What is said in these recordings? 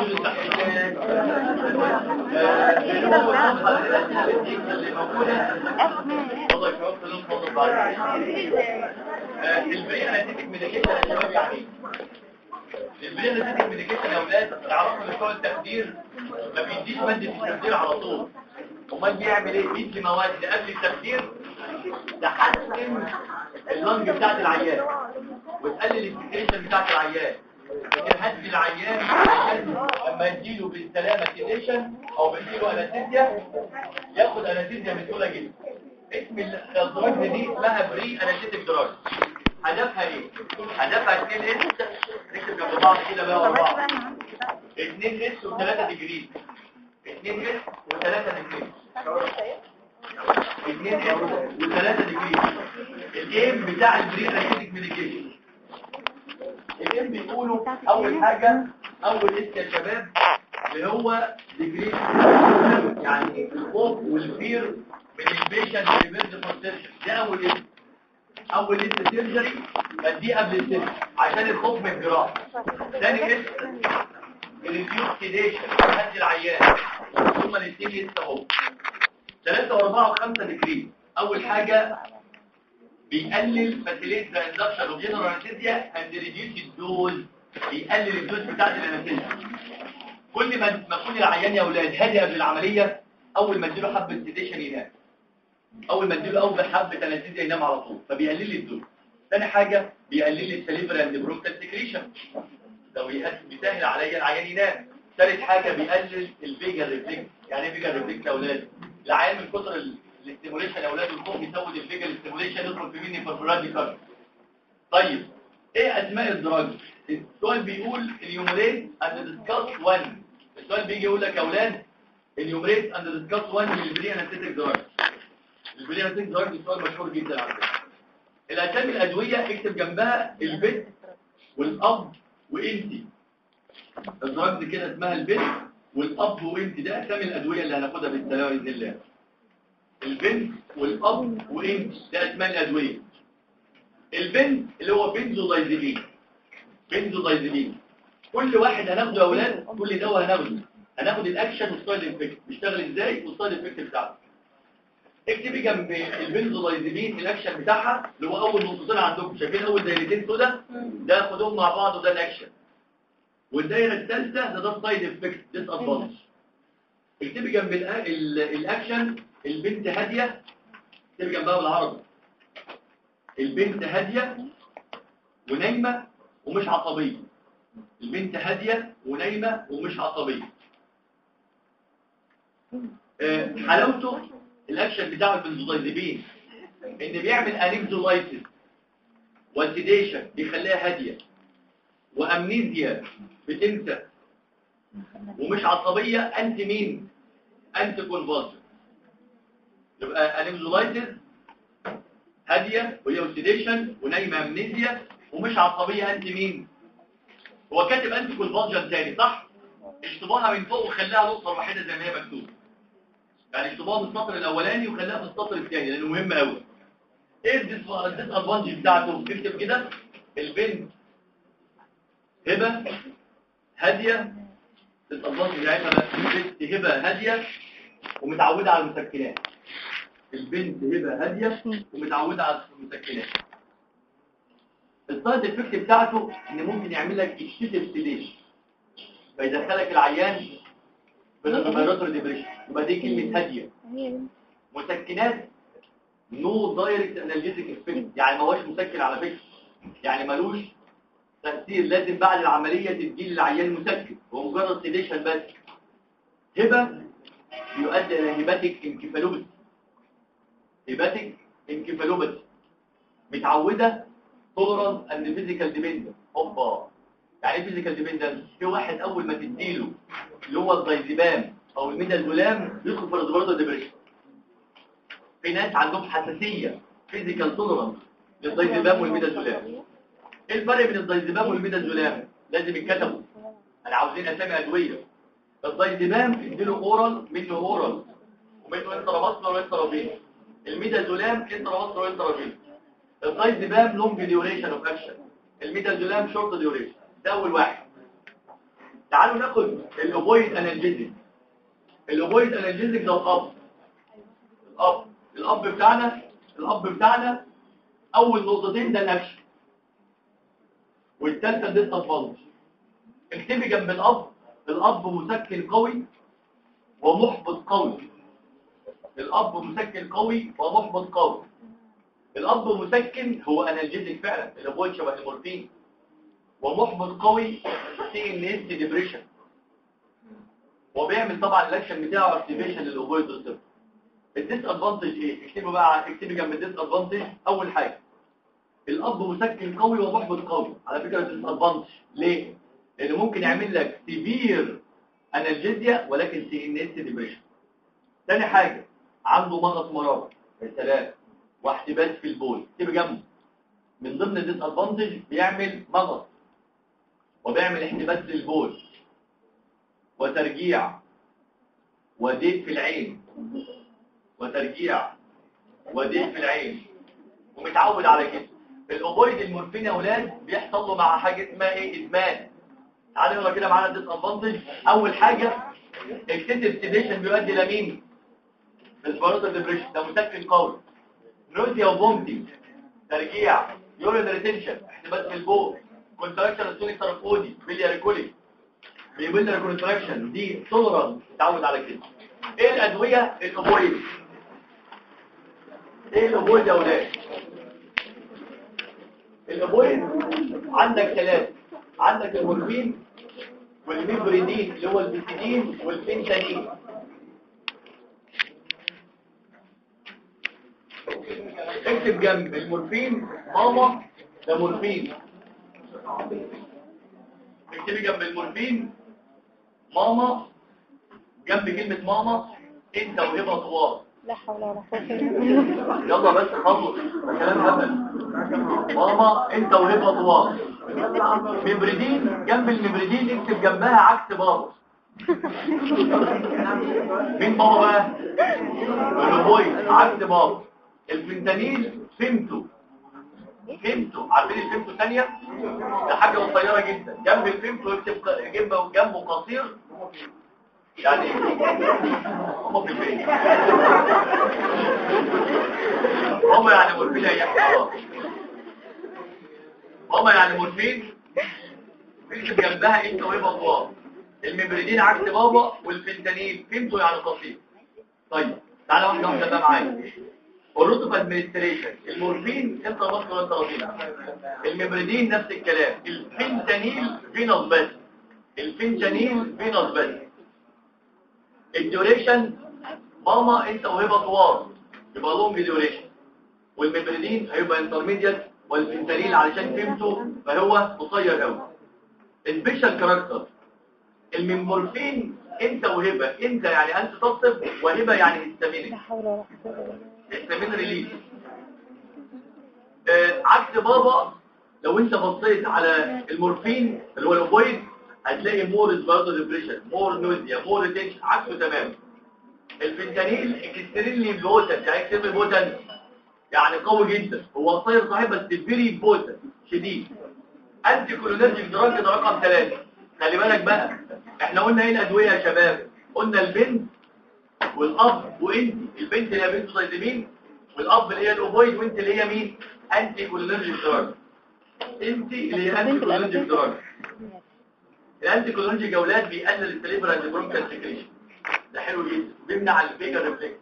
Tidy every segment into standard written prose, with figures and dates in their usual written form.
البرياناتيك ميديكيشن يا شباب يعني البرياناتيك ميديكيشن يا اولاد تعرفوا بتوع التخدير ما بيديش ماده التخدير على طول. امال بيعمل ايه؟ بيدي مواد قبل التخدير تحسن اللنج بتاعت العيان وتقلل السكريشن بتاعت العيان وتهدي العيان عشان لما يديله بالسلامه سيديشن او بيديله انستيزيا ياخد انستيزيا بسهوله جدا. اسم الدراج دي اسمها بري انستيك دراج. هدفها ايه؟ هدفها 2 اس نكتب جنب بعض كده بقى ورا بعض 2 اس و3 ديجري 2 اس و3 ديجري 2 اس و3 ديجري. الايم بتاع البري انستيك ميديكيشن الايم بيقولوا اول حاجه اول اس يا شباب اللي هو ديجري يعني الخوف والفير من البيشنت اللي بيرد بروتكشن. ده اول اسم اول اسم سيرجري بديه قبل السيرجري عشان الخوف من الجراحه. ثاني اسم الريديوس سيديشن هدي العيان. ثم الاثنين لسه اهو 3 و4 و5 ديجري. اول حاجه بيقلل فاسيليت ذا اندكشن اوف جنرال انستيزيا اند ريديوس الدوز. بيقلل الدوز بتاعت الانستيزيا. كل ما تكون العيان يا اولاد هادي قبل العمليه اول ما اديله حبه سيديشن ينام. اول ما اديله اول حبه انستيزيا ينام على طول فبيقلل لي الدوز. ثاني حاجه بيقلل لي السليفري اند برونكال سكريشن لو بيسهل عليا العيان ينام. ثالث حاجه بيقلل الفيجر ريفلكس. يعني ايه فيجر ريفلكس يا اولاد؟ العيان من كتر الاستيموليشن يا اولاد الخوف يزود الفيجر الاستيموليشن يدخل في مين برفورادي كارد. طيب ايه اسماء الدراج؟ السؤال بيقول اليومريت اند ديسكاس 1. السؤال بيجي يقول لك يا اولاد اليومريت اند ديسكاس 1 من البري انستيك دراج. البري انستيك دراج سؤال مشهور جدا على فكره. الاسامي الادويه اكتب جنبها البت والاب وانتي. الدراج دي كده اسمها البت والاب وانتي. ده اسامي الادويه اللي هناخدها بالسلامه باذن الله. البنت والاب وانتي ده اسماء الادويه. البنت اللي هو بنزودايزيبين. بنزودايزيبين كل واحد هناخده يا اولاد كل دواء هناخد الاكشن والسايد افكت بيشتغل ازاي والسايد افكت بتاعته. اكتبي جنب البنزودايزيبين الاكشن بتاعها اللي هو اول نقطتين عندكم شايفين اول دايرتين سودا ده خدوهم مع بعض وده الاكشن. والدايره الثالثه ده السايد افكت ديس ادفانتج. اكتبي جنب الاكشن البنت هاديه. اكتبي جنبها بالعربي البنت هاديه ونايمه ومش عصبيه. البنت هاديه ونايمه ومش عصبيه. حلاوته الاكشن بتاع البنزودايزيبين ان بيعمل انكزولايتس والسيديشن بيخليها هاديه وامنيزيا بتنسى ومش عصبيه. انت مين؟ انت كونفالسن. يبقى انكزولايتس هاديه وهي والسيديشن ونايمه امنيزيا ومش عصبيه. انت مين؟ هو كاتب انت كونفالسن تاني صح؟ اشطبوها من فوق وخليها نقطه واحده زي ما هي مكتوب. يعني اشطبوها من السطر الاولاني وخليها في السطر الثاني لانه مهم قوي. ايه الديس ادفانتج بتاعته؟ اكتب كده البنت هبه هاديه. الديس ادفانتج بتاعتها البنت هبه هاديه ومتعوده على المسكنات. البنت هبه هاديه ومتعوده على المسكنات. السايد افكت بتاعته ان ممكن يعمل لك اكسسيف سيديشن فيدخلك العيان في الريسبيراتوري ديبريشن. يبقى دي كلمه هاديه. مسكنات نو دايركت انالجيتيك افكت يعني ما هوش مسكن على فكره يعني ملوش تاثير. لازم بعد العمليه تدي للعيان مسكن هو مجرد سيديشن بس. هبه بيؤدي الى هيباتيك انكفالوباثي. هيباتيك انكفالوباثي متعوده تولرانس اند فيزيكال ديبندنس. اوبا يعني ايه فيزيكال ديبندنس؟ في واحد اول ما تديله اللي هو الدايزيبام او الميدازولام يدخل في الريسبيراتوري ديبريشن. في ناس عندهم حساسيه فيزيكال تولرانس للدايزيبام والميدازولام. ايه الفرق بين الدايزيبام والميدازولام؟ لازم يتكتبوا. انا عاوزين اسامي ادويه. الدايزيبام اديله اورال منه اورال ومنه انتراماسكولار وانترافين. الميدازولام انتراماسكولار وانترافين. الدايزيبام لونج ديوريشن اوف اكشن. الميدازولام شورت ديوريشن. ده اول واحد. تعالوا ناخد الاوبويد انالجيزيك. الاوبويد انالجيزيك ده الاب بتاعنا اول نقطتين ده الاكشن، والثالثه الديسادفانتج. اكتبي جنب الاب مسكن قوي ومحبط قوي. الاب مسكن قوي ومحبط قوي. الاب مسكن هو انالجيزيك فعلا، الاوبويد شبه المورفين، ومحبط قوي CNS ديبريشن، وبيعمل طبعا الاكشن بتاعه اكتيفيشن للاوبويد ريسبتور. الديس ادفانتج ايه؟ اكتبي جنب الديس ادفانتج اول حاجه الاب مسكن قوي ومحبط قوي. على فكره الديس ادفانتج ليه؟ لانه ممكن يعمل لك سيفير انالجيزيا ولكن CNS ديبريشن. ثاني حاجه عنده مغص مراره، يا سلام، واحتباس في البول. اكتبي جنبه من ضمن الديس ادفانتج بيعمل مغص وبيعمل احتباس للبول وترجيع وديك في العين ومتعود على كده. الاوبويد المورفين يا اولاد بيحصل له مع حاجه اسمها ايه؟ ادمان. تعالوا نقرا كده معانا الديس ادفانتج. اول حاجه اكسسيف سيديشن بيؤدي الى مين؟ السبيرال ديبريشن، ده مسكن قوي. نوزيا وفومتنج، ترجيع، يورين ريتنشن، احتباس في البول، كونتراكشن السونيك ترافودي، بيلياري كوليك، بيبلر كونتراكشن، دي تولرانس متعود على كده. ايه الادويه الاوبويد؟ ايه الاوبويد يا اولاد؟ الاوبويد عندك ثلاثه، عندك المورفين والميبريدين اللي هو البيسيدين والفينتانين. اكتب جنب المورفين ماما ده مورفين. اكتبي جنب المورفين ماما، جنب كلمة ماما انت وهبة طوال. لا حول ولا قوة الا بالله. يلا بس خلص، ده كلام هبل. ماما انت وهبة طوال. مبردين، جنب المبردين اكتب جنبها عكس بابا. مين بابا بقى؟ الروبويد عكس بابا. الفنتانيل فهمتوا، عارفين الفهمتوا ثانية؟ ده حاجة قصيرة جدا. جنب الفهمتوا اكتب جنبه قصير، يعني هم في البيت هم يعني مورفين هيحصل هم يعني مورفين اكتب جنبها انت وهي بطوال. المبردين عكس بابا والفنتانيل فهمتوا يعني قصير. طيب تعالى واحدة بقى معايا. الروت اوف ادمنستريشن، المورفين انت مصر وانت رضينا، المبردين نفس الكلام، الفنتانيل فينوس بس، الديوريشن ماما انت وهبه طوال يبقى لونج ديوريشن، والمبردين هيبقى انترميديت، والفنتانيل علشان فهمته فهو قصير قوي. سبيشال كاركتر، المورفين انت وهبه، انت يعني انت تصف، وهبه يعني هيستامين، هيستامين ريليز. عكس بابا لو انت بصيت على المورفين اللي هو الاوبويد هتلاقي مور سبيرال ديبريشن، مور نوزيا، مور ريتنشن، عكسه تماما. الفنتانيل اكستريملي بوتنت، يعني اكستريملي بوتنت يعني قوي جدا، هو قصير صحيح بس فيري بوتنت شديد. انتي كولينرجيك دراج ده رقم 3. خلي بالك بقى، احنا قلنا ايه الادويه يا شباب؟ قلنا البنت والاب وانت. البنت اللي هي بنتوزايدامين، والاب اللي هي الاوبويد، وانت اللي هي مين؟ انتي كولينرجيك دراج. انت اللي هي انتي كولينرجيك دراج. الانتي كولينرجيك يا اولاد بيقلل السليبرال اند برونكال سكريشن، ده حلو جدا، بيمنع الفيجر ريفلكس.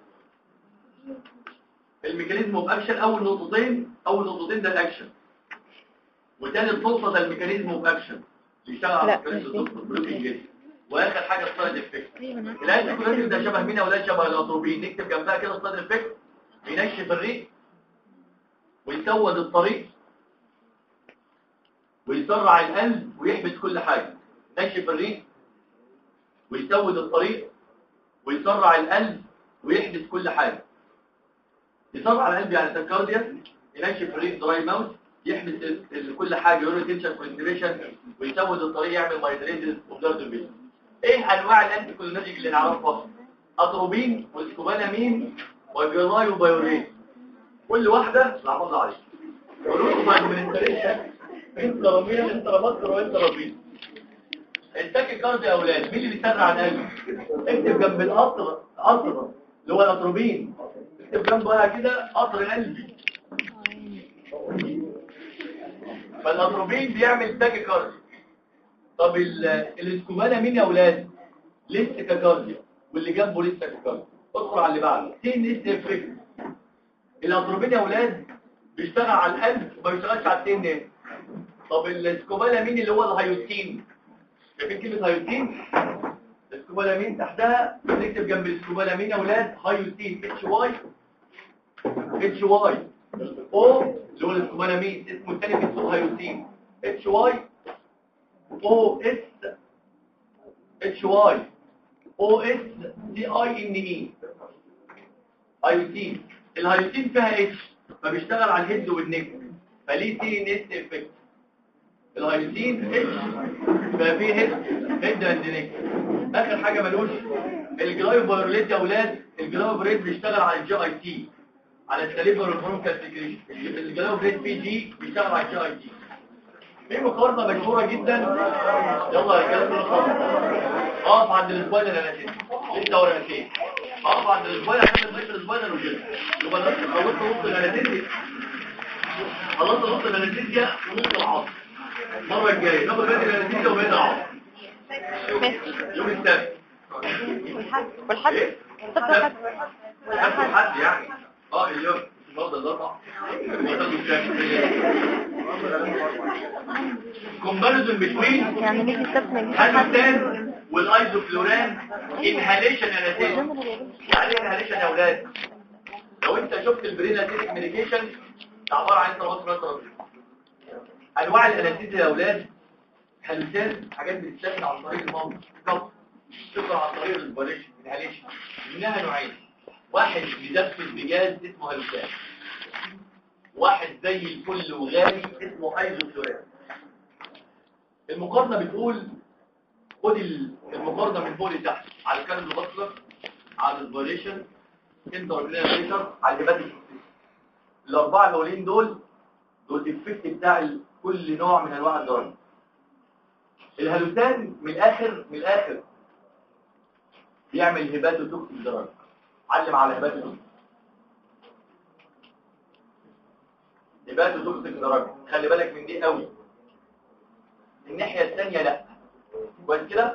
الميكانيزم اوف اكشن اول نقطتين ده الاكشن، وثالث نقطه ده الميكانيزم اوف اكشن بيشتغل على البلوكينج. واخر حاجه السايد افكت. الانتي كولينرجيك ده شبه مين يا اولاد؟ شبه الاتروبين. نكتب جنبها كده السايد افكت، بينشف الريق ويسود الطريق ويسرع القلب ويحبس كل حاجه. ينشف الريق ويسود الطريق ويسرع القلب ويحبس كل حاجه. يسرع القلب يعني تاكارديا، ينشف الريق دراي ماوث، يحبس كل حاجه، يوري تنشن كونستريشن، ويسود الطريق، يعمل مايتريتس وبلاد فيجن. ايه انواع الانتي كولينرجيك اللي نعرفها؟ اتروبين والسكوبالامين والجراي وبايورين، كل واحده نعرضها عليها. ونقطه ادمنستريشن انترامين، انتراماتر، وانترابين. التاكيكارديا يا اولاد مين اللي بيسرع القلب؟ اكتب جنب القطر اللي هو الاتروبين، اكتب جنبها كده قطر قلبي. فالاتروبين بيعمل تاكيكارديا. طب الاسكوبالا مين يا اولاد؟ لسه كارديا، واللي جنبه لسه كارديا. ادخل على اللي بعده تين اس افكت. الاتروبين يا اولاد بيشتغل على القلب وما بيشتغلش على التين اس. طب الاسكوبالا مين اللي هو الهيوتين؟ شايفين كلمه هيوتين؟ الاسكوبالامين تحتها نكتب جنب الاسكوبالامين يا اولاد هيوتين اتش واي او اللي هو الاسكوبالامين اسمه الثاني اسمه هيوتين اتش واي او اس دي اي ان اي. هيوتين، الهيوتين فيها اتش فبيشتغل على الهيد والنك فليه تي ان اس افكت. الهيوتين اتش ففيه هيد اند نك. اخر حاجه ملوش الجلايوبيروليت يا اولاد. الجلايوبيروليت بيشتغل على الجي اي تي، على السليبر والبرونكال سكريشن. الجلايوبيروليت بي جي بيشتغل على الجي اي تي. في مقارنه مشهوره جدا، يلا يا رجاله اقف عند السبايدر اناتيم لسه ورا اناتيم. اقف عند السبايدر عشان نقفل السبايدر وكده يبقى خلصت نص الاناتيم، خلصت نص الاناتيم ونص العصر. المره الجايه ناخد باقي الاناتيم وباقي العصر يوم السبت والحد والحد يعني اليوم النهارده الاربعاء كومباريزون بتوين يعني نيجي السبت نجيب هالوتان والايزوفلوران انهاليشن اناتيزم. يعني ايه انهاليشن يا اولاد؟ لو انت شفت البريناتيك ميديكيشن عباره عن ترانسفير. انواع الاناتيزم يا اولاد هالوتان حاجات بتتاخد عن طريق المنطق بالظبط، تقرا عن طريق الانهاليشن. منها نوعين، واحد بيدفن بجاز اسمه هالوتان، واحد زي الفل وغالي اسمه ايزوفلوران. المقارنه بتقول خد المقارنه من فوق لتحت على الكارب باسلر، على الفاريشن انتربلينر، على الهيباتيك. الاربعه الاولين دول الافكت بتاع كل نوع من انواع الدرج. الهالوتان من الاخر يعمل هيباتوتوكسيك درج. علم على هيباتوتوكسيك درج، خلي بالك من دي قوي. الناحيه الثانيه لا، كويس كده.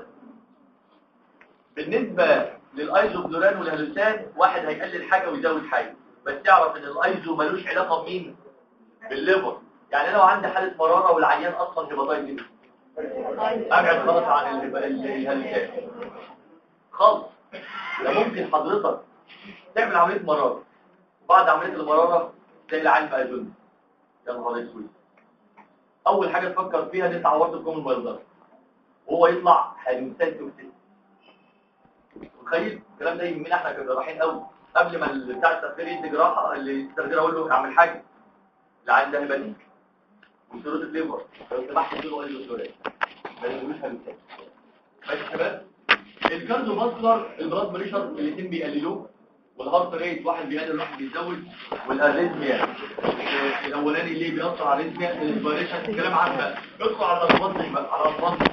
بالنسبه للايزوفلوران والهالوتان واحد هيقلل حاجه ويزود حاجه، بس تعرف ان الايزو ملوش علاقه بمين؟ بالليفر. يعني لو عندي حاله مراره والعيان اصلا هيباتايتس ابعد خالص عن الهالوتان خالص. ده ممكن حضرتك تعمل عمليه مراره وبعد عمليه المراره تلاقي العيان بقى جند. يا نهار اسود. اول حاجه تفكر فيها ان انت عورت الكومن بايلدر وهو يطلع هالوتان توكسيك. تخيل الكلام ده يهمنا احنا كجراحين قوي. قبل ما بتاع التخدير يدي جراحه اللي التخدير اقول له اعمل حاجه العيان ده هيبقى وصوره الليفر لو سمحت له ايزوفلوران ما يقولوش هالوتان. ماشي يا شباب. الكارديو ماسكولار البلاد بريشر الاثنين بيقللوه، والهارت ريت واحد بيقلل واحد بيزود، والاريثميا الاولاني اللي بيأثر على الاريثميا الانسبيريشن. الكلام عن بقى ادخل على الادفانتج بقى على الادفانتج.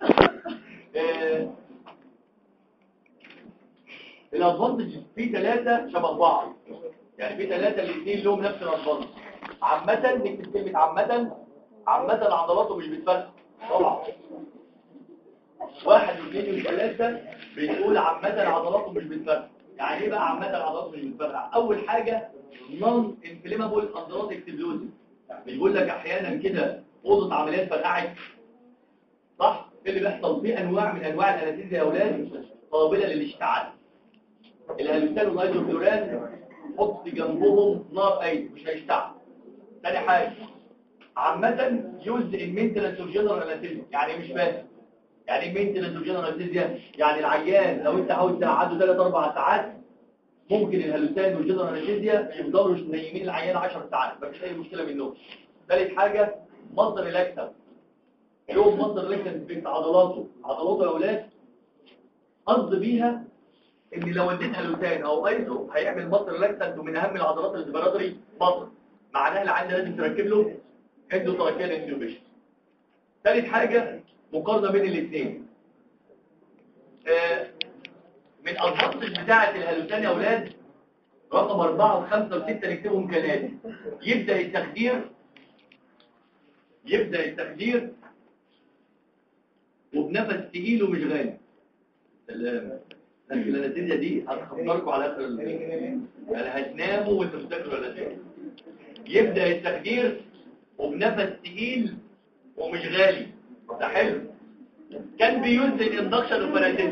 الادفانتج في 3 شبه بعض، يعني في 3 الاثنين لهم نفس الادفانتج. عامه نكتب كلمه عامه عضلاته مش بتفرق طبعا. 1 و2 و3 بتقول عامه عضلاته مش بتفرق. يعني ايه بقى عامه عضلاته مش بتفرق؟ اول حاجه نون انفليمابل اندرات اكسبلوزيف. بيقول لك احيانا كده اوضه عمليات فرقعت صح؟ اللي بيحصل فيه انواع من انواع الانستيزيا يا اولاد قابله للاشتعال. الهالوتان والايزوفلوران حط جنبهم نار ايد مش هيشتعل. ثاني حاجه عامه يوز ان مينتنس اوف جنرال انستيزيا. يعني مش فاهم يعني ايه مينتنس اوف جنرال انستيزيا؟ يعني العيان لو انت عاوز تقعده 3-4 ساعات ممكن الهالوتان والجنرال انستيزيا يفضلوا نايمين العيان 10 ساعات مفيش اي مشكله منهم. ثالث حاجه مصدر ريلاكسنت. يوم مصدر ريلاكسنت في عضلاته يا اولاد قصد بيها ان لو اديت هالوتان او ايزو هيعمل مصدر ريلاكسنت، ومن اهم العضلات الريسبيراتوري مصدر، معناها العيان لازم تركب له اندوتراكيال انتيوبيشن. ثالث حاجه مقارنه بين الاثنين. الادفانتج بتاعه الهالوسان يا اولاد رقم 4 و5 و6 نكتبهم كالاتي. يبدا التخدير وبنفس تقيل ومش غالي. سلام. لكن النتيجه دي هتخبركم على اخر يعني هتناموا وانتوا بتذاكروا النتيجه. يبدا التخدير وبنفس تقيل ومش غالي. ده حلو. كان بيوز الاندكشن وفاناتيزم.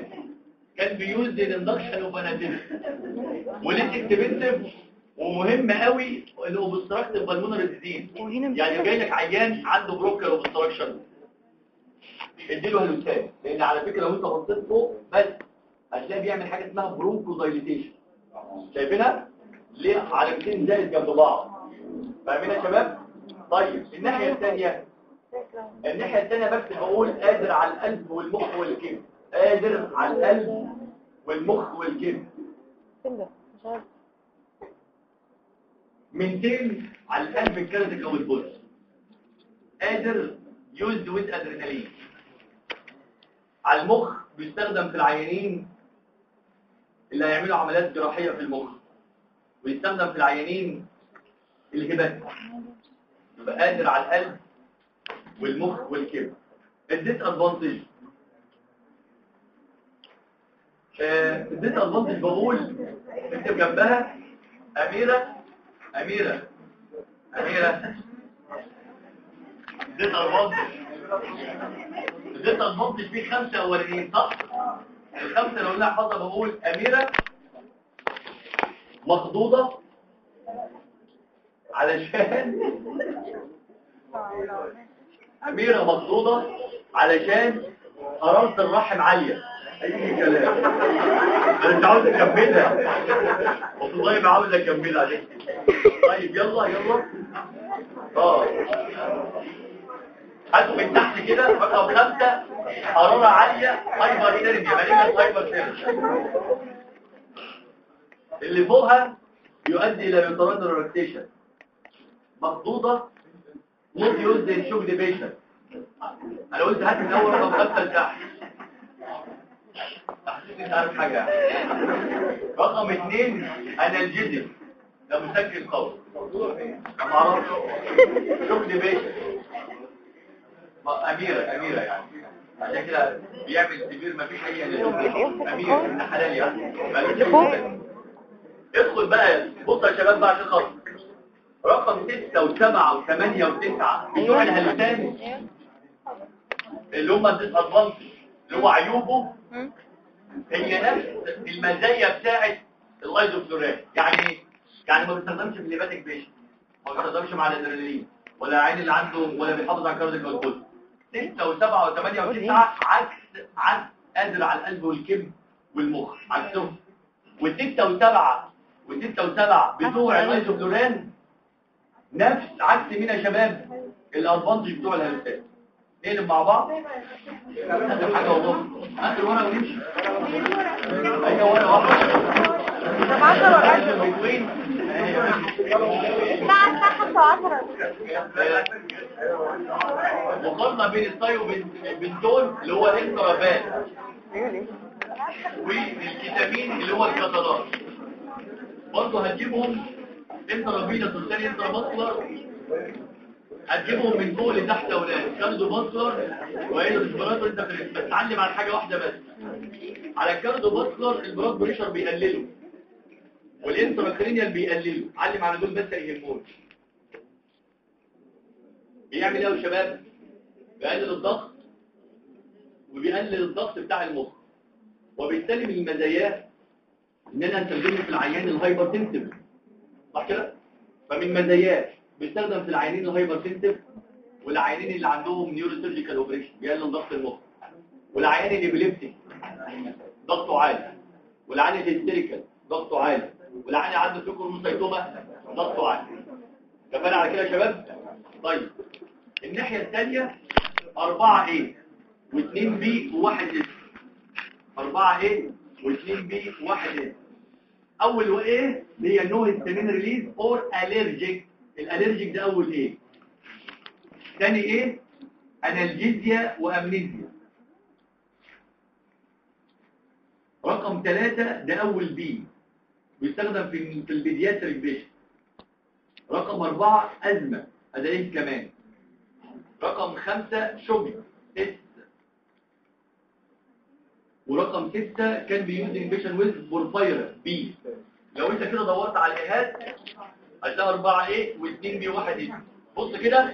وليه اكتبنتف ومهم قوي الاوبستراكتيف بالمونري ديزيز. يعني جاي لك عيان عنده بروكر اوبستراكشن اديله هالوسان، لان على فكره لو انت بصيت فوق بس هتلاقي بيعمل حاجه اسمها برونكو دايليتيشن. شايفينها ليه علامتين زائد جنب بعض؟ فاهمين يا شباب؟ طيب الناحيه الثانيه بس بقول قادر على القلب والمخ والكبد. قادر على القلب والمخ والكبد. منتين على القلب الكارديك او البولس. قادر يوزد ويز ادرينالين. على المخ بيستخدم في العيانين اللي هيعملوا عمليات جراحيه في المخ، ويستخدم في العيانين الهبات. يبقى قادر على القلب والمخ والكبد. الديس ادفانتج بقول اكتب جنبها أميرة. الديس ادفانتج فيه 5 اولانيين صح؟ الخمسه لو قلنا حفظها بقول أميرة مخضوضة علشان حرارة الرحم عالية. اي كلام. انا مش عاوز اكملها والله ما عاوز اكملها دي. طيب يلا هاتوا من تحت كده رقم 5 حرارة عالية هايبر ثيرميا. مالينا هايبر ثيرميا اللي فوقها يؤدي الى يوترانال ريلاكسيشن. مخضوضة مود يوز ان شوك ديبيشن. انا قلت هات من اول رقم 5 لتحت. انت عارف حاجة. رقم 2 انالجيزم. ده مسكن قوي. ما اعرفش. شوك ديبيشن. أميرة يعني عشان كده بيعمل كبير ما فيش اي أمير ابن حلال يعني. ادخل بقى بص يا شباب بقى عشان خاطر رقم 6 و7 و8 و9 بتوع الهلسان اللي هم الديس ادفانتج اللي هو عيوبه هي نفس المزايا بتاعت اللايزوفلوران. يعني ما بيستخدمش في الليباتيك بيشن، ما بيستخدمش مع الادرينالين ولا العين اللي عنده ولا بيحافظ على الكاردياك والبولس. 6 و7 و8 و9 عكس قادر على القلب والكبد والمخ عكسهم. و6 و7 بتوع اللايزوفلوران نفس عكس مين يا شباب؟ الادفانتج بتوع الهلسات. نقلب مع بعض اخر حاجه والله اخر ورقه ونمشي. ايوه ورقه واحده. طب 10 ورقات مقارنه بين الصاي وبنتون اللي هو الانترافان والكيتامين اللي هو الكتالات. برضه هتجيبهم انترافينوس والثاني انتراماسكولار. هتجيبهم من فوق لتحت يا اولاد. كاردو باسكولار وايه الاسبراتور. انت بس تعلم على حاجه واحده بس. على الكاردو باسكولار البلاد بريشر بيقلله والانتراكرينيال بيقلله. علم على دول بس يهمون. بيعمل ايه يا شباب؟ بيقلل الضغط وبيقلل الضغط بتاع المخ. وبالتالي من المزايا ان انا هستخدمه في العيان الهايبر تنسيف صح كده؟ فمن مزاياه بيستخدم في العيانين الهايبر تنسيف والعيانين اللي عندهم نيوروسيرجيكال اوبريشن بيقلل ضغط المخ، والعيان الابيليبتيك ضغطه عالي، والعيان الهيستيريكال ضغطه عالي، والعيان اللي عنده فيكروموسايتوما ضغطه عالي. كفايه على كده يا شباب؟ طيب الناحيه الثانيه 4A و2B و1S. 4A و2B و1S. اول ايه هي نو هيستامين ريليز اور الرجيك. الالرجيك ده اول ايه. ثاني ايه انالجيزيا وامنيزيا. رقم رقم 3 ده اول بي بيستخدم في البيدياتريك بيشن. رقم 4 ازمه اداه كمان. رقم 5 شوبي اس. ورقم 6 كان بيوزنج بيشن ويز بورفايرا بي. لو انت كده دورت على الايهات هتلاقي 4 ايه و2 بي و1 ايه. بص كده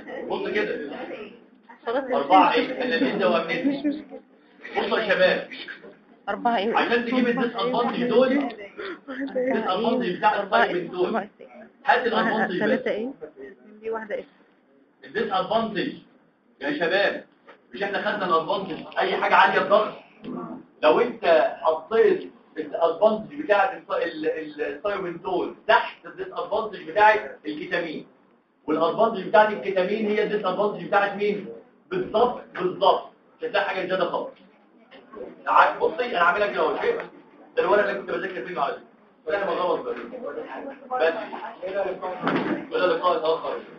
4 ايه اللي ده وامنين. بصوا يا شباب 4 ايه عشان تجيب الديس ادفانتج دول الديس ادفانتج بتاع السايبن دول هات الادفانتج 3 ايه دي واحده ايه الديس ادفانتج يا شباب. مش احنا خدنا الادفانتج اي حاجه عاليه الضغط. لو انت حطيت الادفانتج بتاعه السايبن دول تحت الديس ادفانتج بتاعه الكيتامين والادفانتج بتاعه الكيتامين هي الديس ادفانتج بتاعه مين بالظبط مش هتلاقي حاجه زياده خالص. بصي انا عاملها كده اهو شايف ده الورق اللي كنت بذاكر فيه معاك. انا بغلط بس الى لقاء اخر.